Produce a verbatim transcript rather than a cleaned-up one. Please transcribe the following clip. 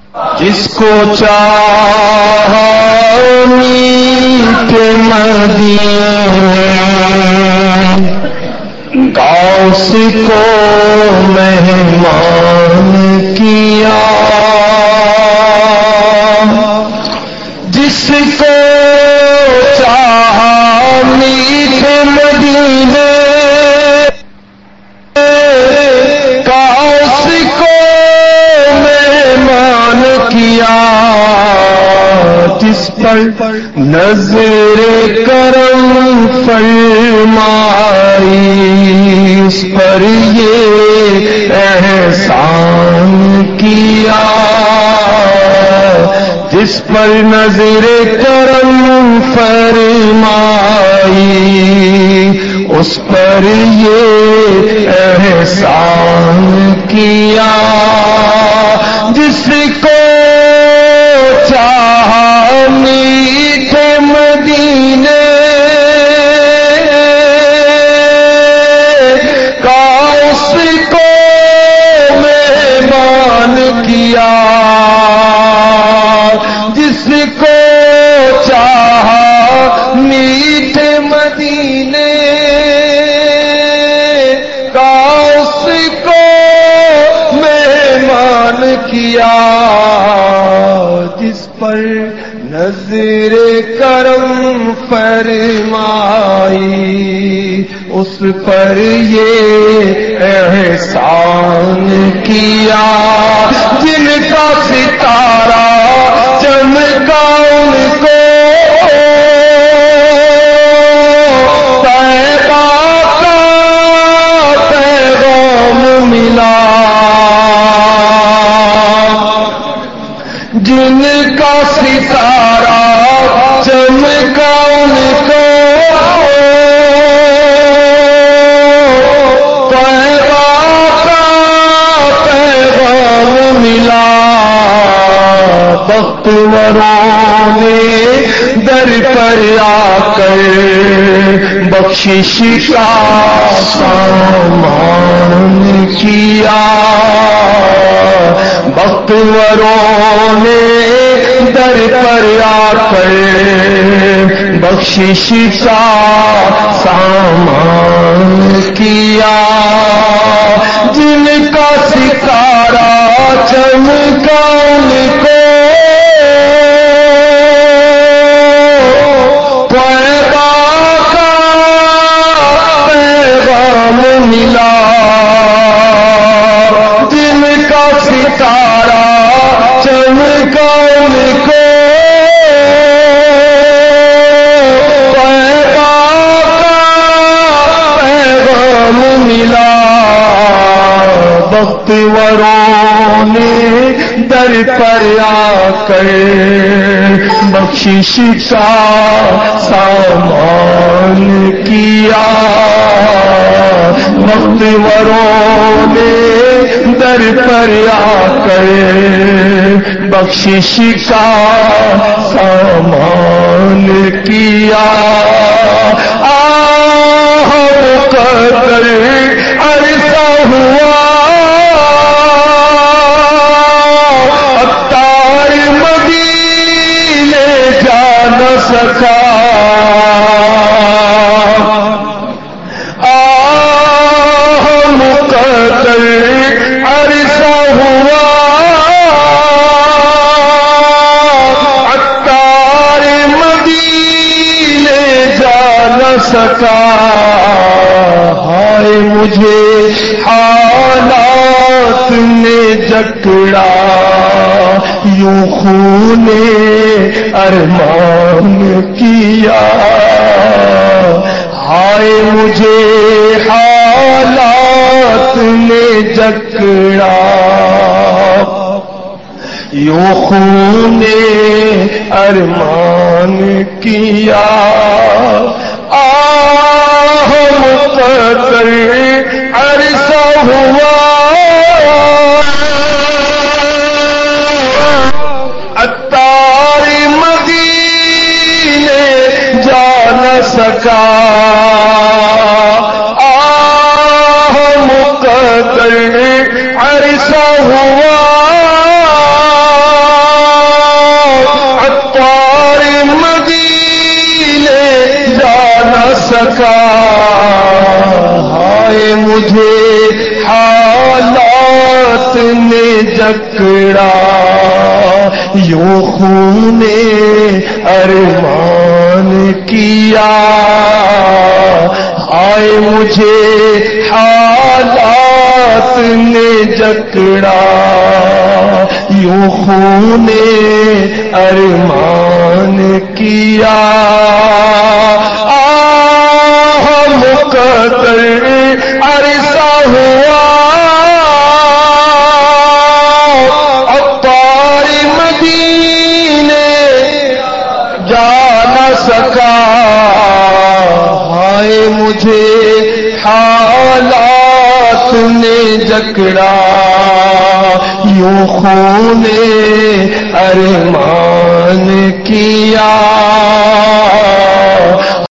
جس کو چاہا میٹھے مدینے، غوث کو مہمان کیا، جس کو چاہا میٹھے مدینے، غوث کو مہمان کیا، جس پر نظر کرم فرمائی، اس پر یہ احسان کیا، جس پر نظر کرم فرمائی، اس پر یہ احسان کیا، جس کو چاہا میٹھے مدینے، غوث کو مہمان کیا، جس کو چاہا میٹھے مدینے، غوث کو مہمان کیا، جس پر نظر کرم فرمائی، اس پر یہ احسان کیا، جن کا ستارہ چمکا ان کو طیبہ کا پیغام ملا، جن کا ستارہ چمکا ان کو طیبہ کا پیغام ملا، بختوروں نے در پر آ کر بخشش کا سامان کیا، بختوروں نے در پر آ کر بخشش کا سامان کیا، جن کا ستارہ چمکا ان کو طیبہ کا پیغام ملا، جن کا ستارہ چمکا ان کو طیبہ کا پیغام ملا، بختوروں نے در پر آ کر بخشش کا سامان کیا، بختوروں نے در پر آ کر بخشش کا سامان کیا، آہ مقدر عرصہ ہوا، عطار مدینے جا نہ سکا، آہ مقدر عرصہ ہوا، عطار مدینے جا نہ سکا، ہائے مجھے حالات نے جکڑا، یوں خون ارمان کیا، ہائے مجھے حالات نے جکڑا، یوں خون ارمان کیا، آہ مقدر عرصہ ہوا، عطار مدینے جا نہ سکا، آہ مقدر عرصہ ہوا، جکڑا یوں خون ارمان کیا ہائے مجھے حالات نے جکڑا یوں خون ارمان کیا آہ مقدر عرصہ ہوا عطار مدینے جا نہ سکا ہائے مجھے حالات نے جکڑا یوں خون ارمان کیا